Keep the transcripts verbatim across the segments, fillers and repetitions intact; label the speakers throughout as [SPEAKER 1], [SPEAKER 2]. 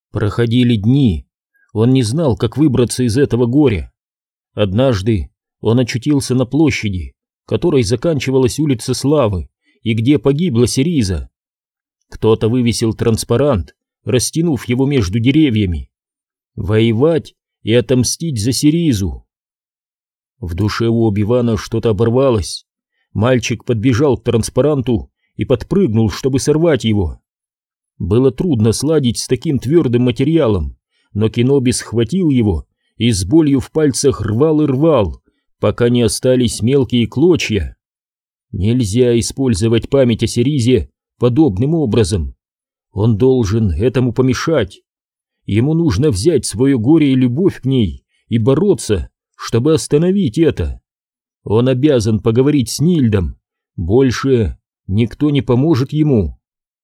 [SPEAKER 1] Проходили дни. Он не знал, как выбраться из этого горя. Однажды он очутился на площади, которой заканчивалась улица Славы, и где погибла Сириза. Кто-то вывесил транспарант, растянув его между деревьями. Воевать и отомстить за Сиризу. В душе у Оби-Вана что-то оборвалось. Мальчик подбежал к транспаранту и подпрыгнул, чтобы сорвать его. Было трудно сладить с таким твердым материалом, но Кеноби схватил его и с болью в пальцах рвал и рвал, пока не остались мелкие клочья. Нельзя использовать память о Сиризе подобным образом. Он должен этому помешать. Ему нужно взять свое горе и любовь к ней и бороться, чтобы остановить это. Он обязан поговорить с Нильдом. Больше никто не поможет ему.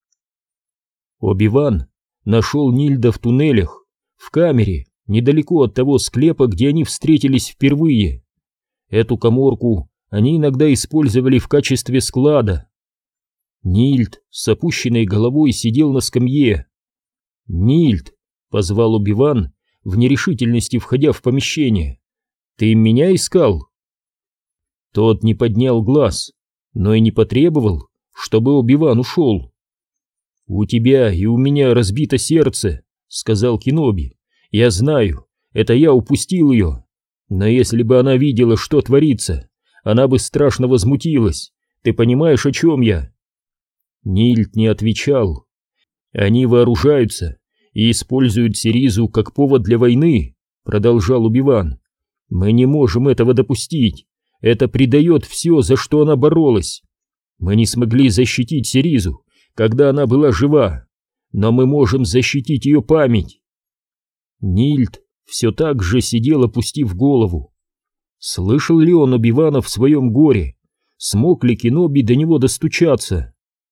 [SPEAKER 1] Оби-Ван нашел Нильда в туннелях, в камере, недалеко от того склепа, где они встретились впервые. Эту каморку они иногда использовали в качестве склада. Нильд с опущенной головой сидел на скамье. «Нильд!» — позвал Оби-Ван в нерешительности, входя в помещение. «Ты меня искал?» Тот не поднял глаз, но и не потребовал, чтобы Оби-Ван ушел. «У тебя и у меня разбито сердце», — сказал Кеноби. «Я знаю, это я упустил ее. Но если бы она видела, что творится, она бы страшно возмутилась. Ты понимаешь, о чем я?» Нильд не отвечал. «Они вооружаются и используют Сиризу как повод для войны», — продолжал Оби-Ван. «Мы не можем этого допустить. Это предает все, за что она боролась. Мы не смогли защитить Сиризу, когда она была жива, но мы можем защитить ее память». Нильд все так же сидел, опустив голову. Слышал ли он Оби-Вана в своем горе? Смог ли Кеноби до него достучаться?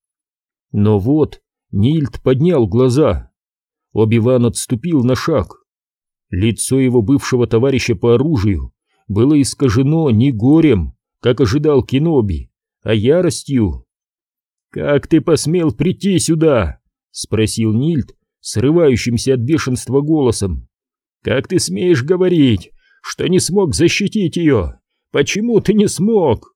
[SPEAKER 1] Но вот Нильд поднял глаза. Оби-Ван отступил на шаг. Лицо его бывшего товарища по оружию было искажено не горем, как ожидал Кеноби, а яростью. «Как ты посмел прийти сюда?» — спросил Нильд срывающимся от бешенства голосом. «Как ты смеешь говорить, что не смог защитить ее? Почему ты не смог?»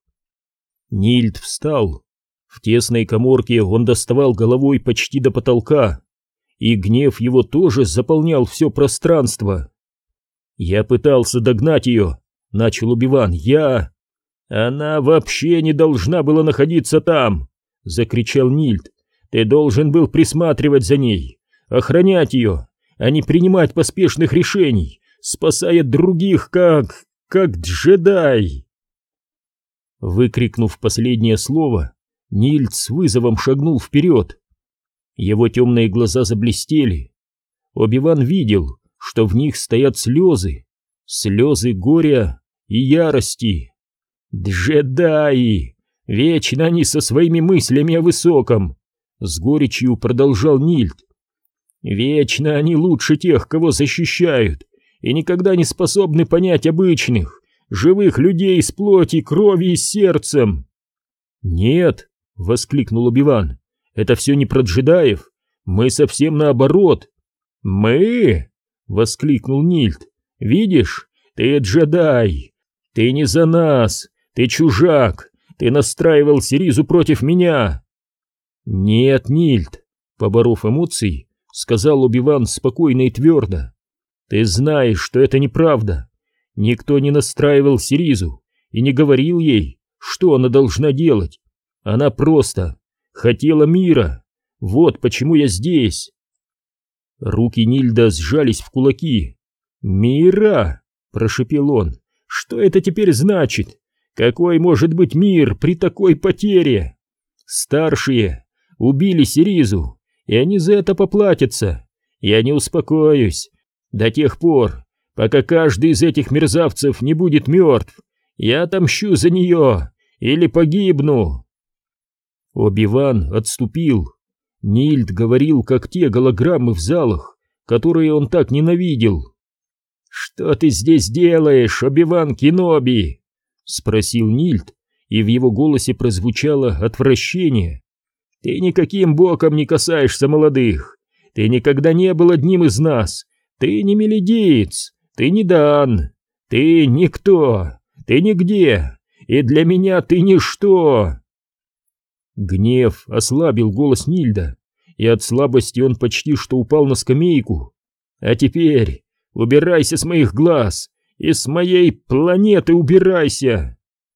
[SPEAKER 1] Нильд встал. В тесной каморке он доставал головой почти до потолка, и гнев его тоже заполнял все пространство. «Я пытался догнать ее», — начал Оби-Ван. «Я...» «Она вообще не должна была находиться там!» — закричал Нильд. «Ты должен был присматривать за ней, охранять ее, а не принимать поспешных решений, спасая других как... как джедай!» Выкрикнув последнее слово, Нильд с вызовом шагнул вперед. Его темные глаза заблестели. Оби-Ван видел, что в них стоят слезы, слезы горя и ярости. «Джедаи! Вечно они со своими мыслями о высоком!» — с горечью продолжал Нильд. «Вечно они лучше тех, кого защищают, и никогда не способны понять обычных, живых людей с плоти, крови и сердцем!» «Нет!» — воскликнул Оби-Ван. «Это все не про джедаев. Мы совсем наоборот». «Мы?» — воскликнул Нильд. «Видишь, ты джедай. Ты не за нас. Ты чужак. Ты настраивал Сиризу против меня». «Нет, Нильд», — поборов эмоции, сказал Оби-Ван спокойно и твердо. «Ты знаешь, что это неправда. Никто не настраивал Сиризу и не говорил ей, что она должна делать. Она просто хотела мира. Вот почему я здесь». Руки Нильда сжались в кулаки. «Мира?» — прошепел он. «Что это теперь значит? Какой может быть мир при такой потере? Старшие убили Сиризу, и они за это поплатятся. Я не успокоюсь до тех пор, пока каждый из этих мерзавцев не будет мертв. Я отомщу за нее или погибну». Оби-Ван отступил. Нильд говорил, как те голограммы в залах, которые он так ненавидел. «Что ты здесь делаешь, Оби-Ван Кеноби?» — спросил Нильд, и в его голосе прозвучало отвращение. «Ты никаким боком не касаешься молодых. Ты никогда не был одним из нас. Ты не мелидиец, ты не Дан, ты никто, ты нигде, и для меня ты ничто. Гнев ослабил голос Нильда, и от слабости он почти что упал на скамейку. А теперь убирайся с моих глаз, и с моей планеты убирайся.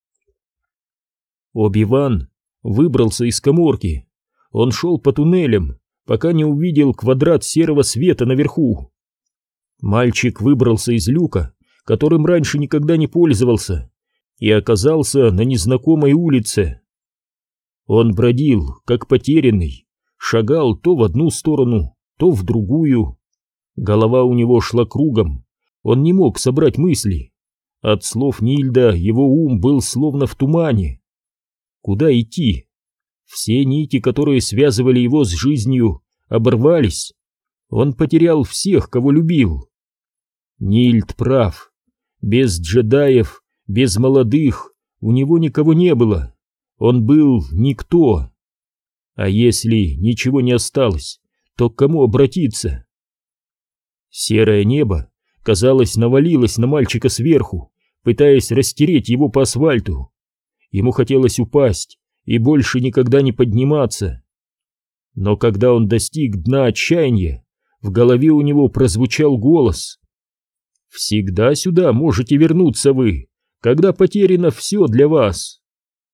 [SPEAKER 1] Оби-Ван выбрался из каморки. Он шел по туннелям, пока не увидел квадрат серого света наверху. Мальчик выбрался из люка, которым раньше никогда не пользовался, и оказался на незнакомой улице. Он бродил, как потерянный, шагал то в одну сторону, то в другую. Голова у него шла кругом, он не мог собрать мысли. От слов Нильда его ум был словно в тумане. Куда идти? Все нити, которые связывали его с жизнью, оборвались. Он потерял всех, кого любил. Нильд прав. Без джедаев, без молодых у него никого не было. Он был никто. А если ничего не осталось, то к кому обратиться? Серое небо, казалось, навалилось на мальчика сверху, пытаясь растереть его по асфальту. Ему хотелось упасть и больше никогда не подниматься. Но когда он достиг дна отчаяния, в голове у него прозвучал голос: «Всегда сюда можете вернуться вы, когда потеряно все для вас».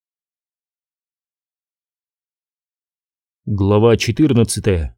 [SPEAKER 1] Глава четырнадцатая.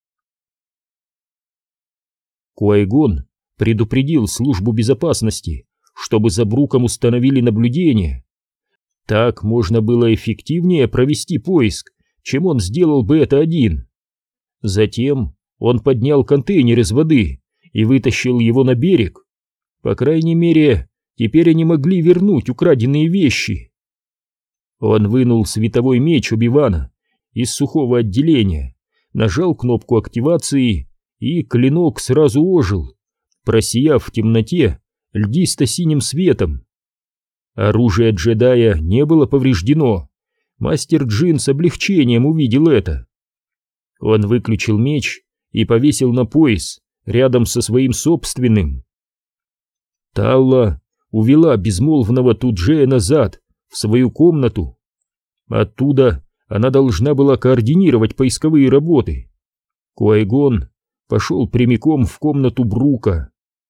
[SPEAKER 1] Куай-Гон предупредил службу безопасности, чтобы за Бруком установили наблюдение. Так можно было эффективнее провести поиск, чем он сделал бы это один. Затем он поднял контейнер из воды и вытащил его на берег. По крайней мере, теперь они могли вернуть украденные вещи. Он вынул световой меч Оби-Вана из сухого отделения, нажал кнопку активации, и клинок сразу ожил, просияв в темноте льдисто-синим светом. Оружие джедая не было повреждено. Мастер Джин с облегчением увидел это. Он выключил меч и повесил на пояс рядом со своим собственным. Талла увела безмолвного Туджея назад, в свою комнату. Оттуда она должна была координировать поисковые работы. Куай-Гон пошел прямиком в комнату Брука.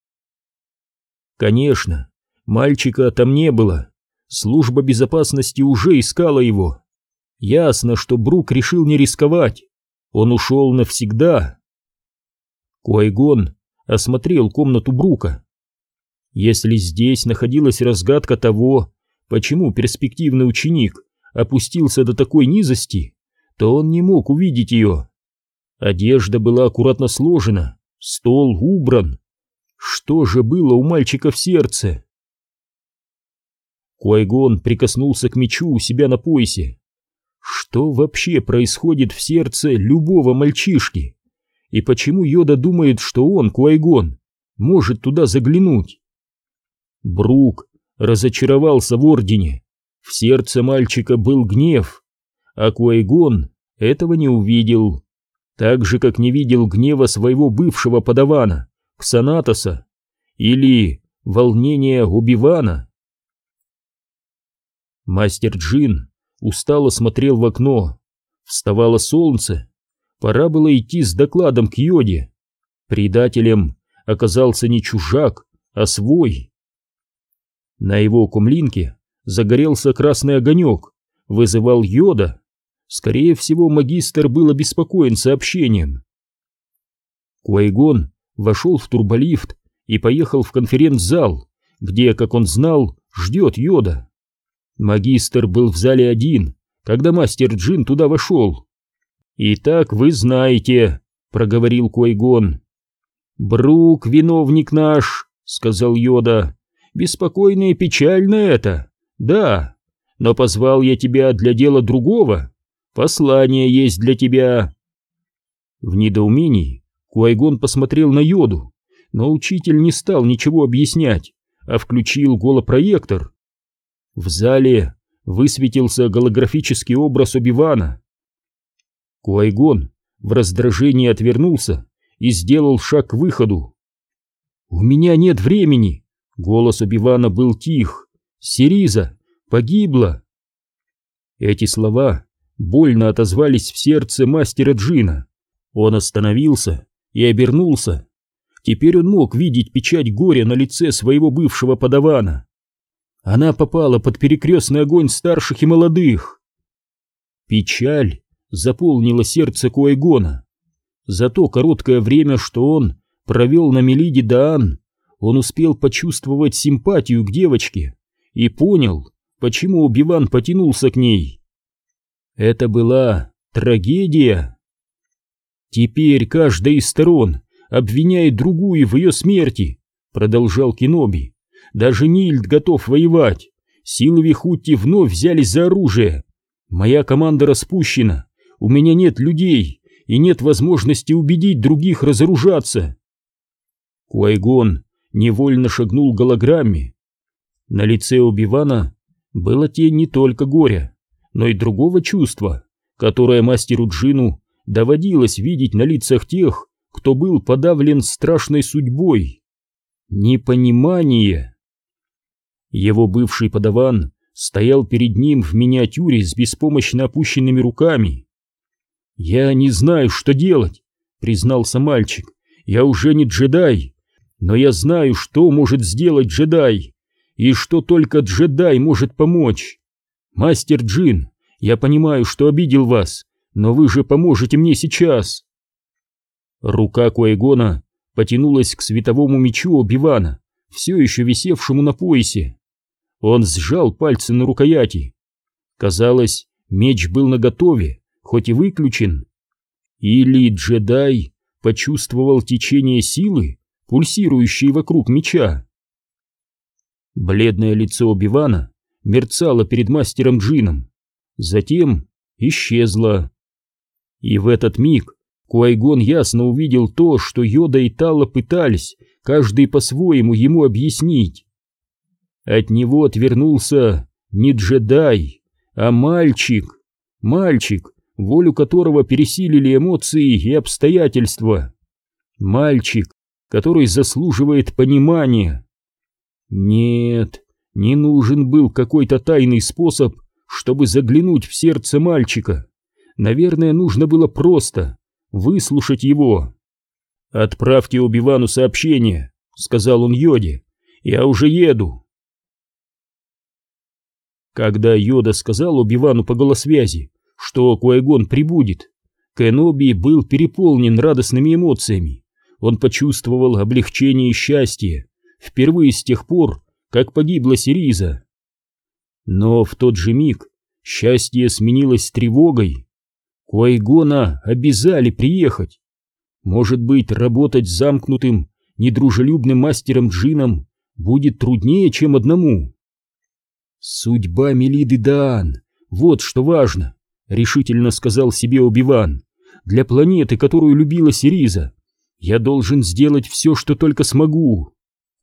[SPEAKER 1] Конечно, мальчика там не было. Служба безопасности уже искала его. Ясно, что Брук решил не рисковать. Он ушел навсегда. Куай-Гон осмотрел комнату Брука. Если здесь находилась разгадка того, почему перспективный ученик опустился до такой низости, то он не мог увидеть ее. Одежда была аккуратно сложена, стол убран. Что же было у мальчика в сердце? Куай-Гон прикоснулся к мечу у себя на поясе. Что вообще происходит в сердце любого мальчишки? И почему Йода думает, что он, Куай-Гон, может туда заглянуть? Брук разочаровался в Ордене. В сердце мальчика был гнев, а Куай-Гон этого не увидел. Так же, как не видел гнева своего бывшего подавана, Ксанатоса, или волнения Оби-Вана. Мастер Джин устало смотрел в окно. Вставало солнце. Пора было идти с докладом к Йоде. Предателем оказался не чужак, а свой. На его комлинке загорелся красный огонек, вызывал Йода. Скорее всего, магистр был обеспокоен сообщением. Куай-Гон вошел в турболифт и поехал в конференц-зал, где, как он знал, ждет Йода. Магистр был в зале один, когда мастер Джин туда вошел. «Итак, вы знаете», — проговорил Куай-Гон. «Брук, виновник наш», — сказал Йода. «Беспокойно и печально это, да, но позвал я тебя для дела другого. Послание есть для тебя». В недоумении Куай-Гон посмотрел на Йоду, но учитель не стал ничего объяснять, а включил голопроектор. В зале высветился голографический образ Оби-Вана. Куай-Гон в раздражении отвернулся и сделал шаг к выходу. «У меня нет времени!» — голос Оби-Вана был тих. «Сириза погибла!» Эти слова больно отозвались в сердце мастера Джина. Он остановился и обернулся. Теперь он мог видеть печать горя на лице своего бывшего подавана. Она попала под перекрестный огонь старших и молодых. Печаль заполнила сердце Ки-Гона. За то короткое время, что он провел на Мелиде Даан, он успел почувствовать симпатию к девочке и понял, почему Оби-Ван потянулся к ней. Это была трагедия. «Теперь каждая из сторон обвиняет другую в ее смерти», — продолжал Кеноби. «Даже Нильд готов воевать. Силы Вихутти вновь взялись за оружие. Моя команда распущена, у меня нет людей и нет возможности убедить других разоружаться». Ки-Гон невольно шагнул к голограмме. На лице Оби-Вана была тень не только горя, но и другого чувства, которое мастеру Джину доводилось видеть на лицах тех, кто был подавлен страшной судьбой. Непонимание. Его бывший подаван стоял перед ним в миниатюре с беспомощно опущенными руками. «Я не знаю, что делать», — признался мальчик. «Я уже не джедай, но я знаю, что может сделать джедай, и что только джедай может помочь. Мастер Джин, я понимаю, что обидел вас, но вы же поможете мне сейчас». Рука Ки-Гона потянулась к световому мечу Оби-Вана, все еще висевшему на поясе. Он сжал пальцы на рукояти. Казалось, меч был наготове, хоть и выключен. Или джедай почувствовал течение силы, пульсирующей вокруг меча. Бледное лицо Оби-Вана мерцало перед мастером Джином, затем исчезло. И в этот миг Ки-Гон ясно увидел то, что Йода и Талла пытались, каждый по-своему, ему объяснить. От него отвернулся не джедай, а мальчик, мальчик, волю которого пересилили эмоции и обстоятельства. Мальчик, который заслуживает понимания. Нет, не нужен был какой-то тайный способ, чтобы заглянуть в сердце мальчика. Наверное, нужно было просто выслушать его. «Отправьте Оби-Вану сообщение», — сказал он Йоде. «Я уже еду». Когда Йода сказал Оби-Вану по голосвязи, что Ки-Гон прибудет, Кеноби был переполнен радостными эмоциями. Он почувствовал облегчение и счастье, впервые с тех пор, как погибла Сириза. Но в тот же миг счастье сменилось тревогой. Ки-Гона обязали приехать. Может быть, работать с замкнутым, недружелюбным мастером Джином будет труднее, чем одному. «Судьба Мелиды Даан, вот что важно», — решительно сказал себе Оби-Ван. «Для планеты, которую любила Сириза, я должен сделать все, что только смогу».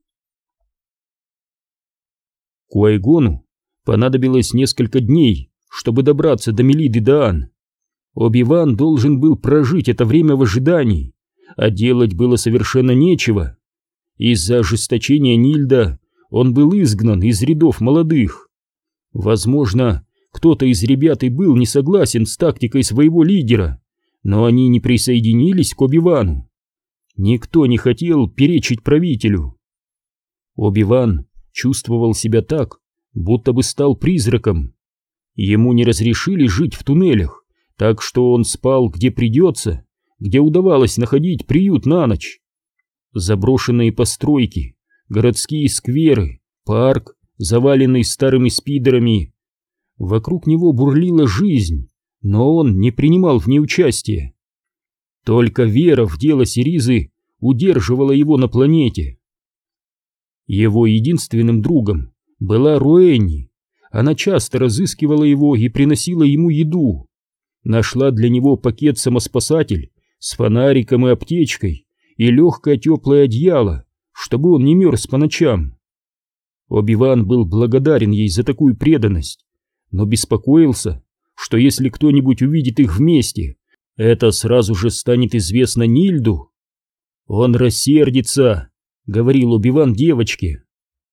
[SPEAKER 1] Ки-Гону понадобилось несколько дней, чтобы добраться до Мелиды Даан. Оби-Ван должен был прожить это время в ожидании, а делать было совершенно нечего. Из-за ожесточения Нильда он был изгнан из рядов молодых. Возможно, кто-то из ребят и был не согласен с тактикой своего лидера, но они не присоединились к Оби-Вану. Никто не хотел перечить правителю. Оби-Ван чувствовал себя так, будто бы стал призраком. Ему не разрешили жить в туннелях, так что он спал где придется, где удавалось находить приют на ночь. Заброшенные постройки, городские скверы, парк, заваленный старыми спидерами. Вокруг него бурлила жизнь, но он не принимал в ней участия. Только вера в дело Сиризы удерживала его на планете. Его единственным другом была Руэнни. Она часто разыскивала его и приносила ему еду. Нашла для него пакет-самоспасатель с фонариком и аптечкой и легкое теплое одеяло, чтобы он не мерз по ночам. Оби-Ван был благодарен ей за такую преданность, но беспокоился, что если кто-нибудь увидит их вместе, это сразу же станет известно Нильду. «Он рассердится», — говорил Оби-Ван девочке.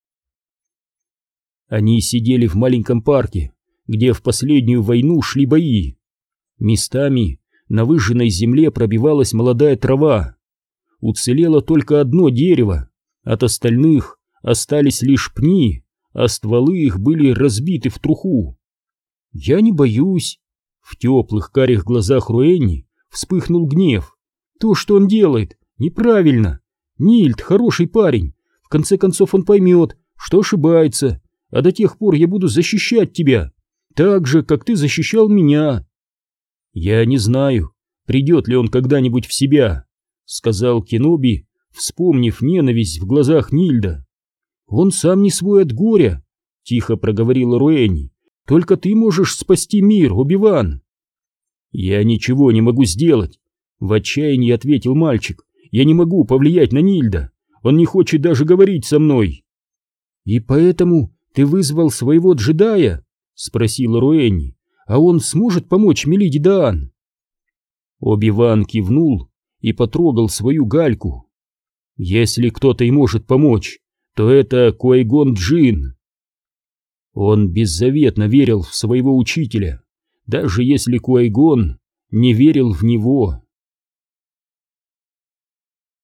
[SPEAKER 1] Они сидели в маленьком парке, где в последнюю войну шли бои. Местами на выжженной земле пробивалась молодая трава. Уцелело только одно дерево, от остальных остались лишь пни, а стволы их были разбиты в труху. «Я не боюсь». В теплых карих глазах Руэнни вспыхнул гнев. «То, что он делает, неправильно. Нильд хороший парень. В конце концов он поймет, что ошибается, а до тех пор я буду защищать тебя, так же, как ты защищал меня». «Я не знаю, придет ли он когда-нибудь в себя», — сказал Кеноби, вспомнив ненависть в глазах Нильда. «Он сам не свой от горя», — тихо проговорила Руэнни. «Только ты можешь спасти мир, Оби-Ван». «Я ничего не могу сделать», — в отчаянии ответил мальчик. «Я не могу повлиять на Нильда. Он не хочет даже говорить со мной». «И поэтому ты вызвал своего джедая?» — спросила Руэнни. «А он сможет помочь Мелиди Даан?» Оби-Ван кивнул и потрогал свою гальку. «Если кто-то и может помочь, то это Куай-Гон Джинн». Он беззаветно верил в своего учителя, даже если Куай-Гон не верил в него.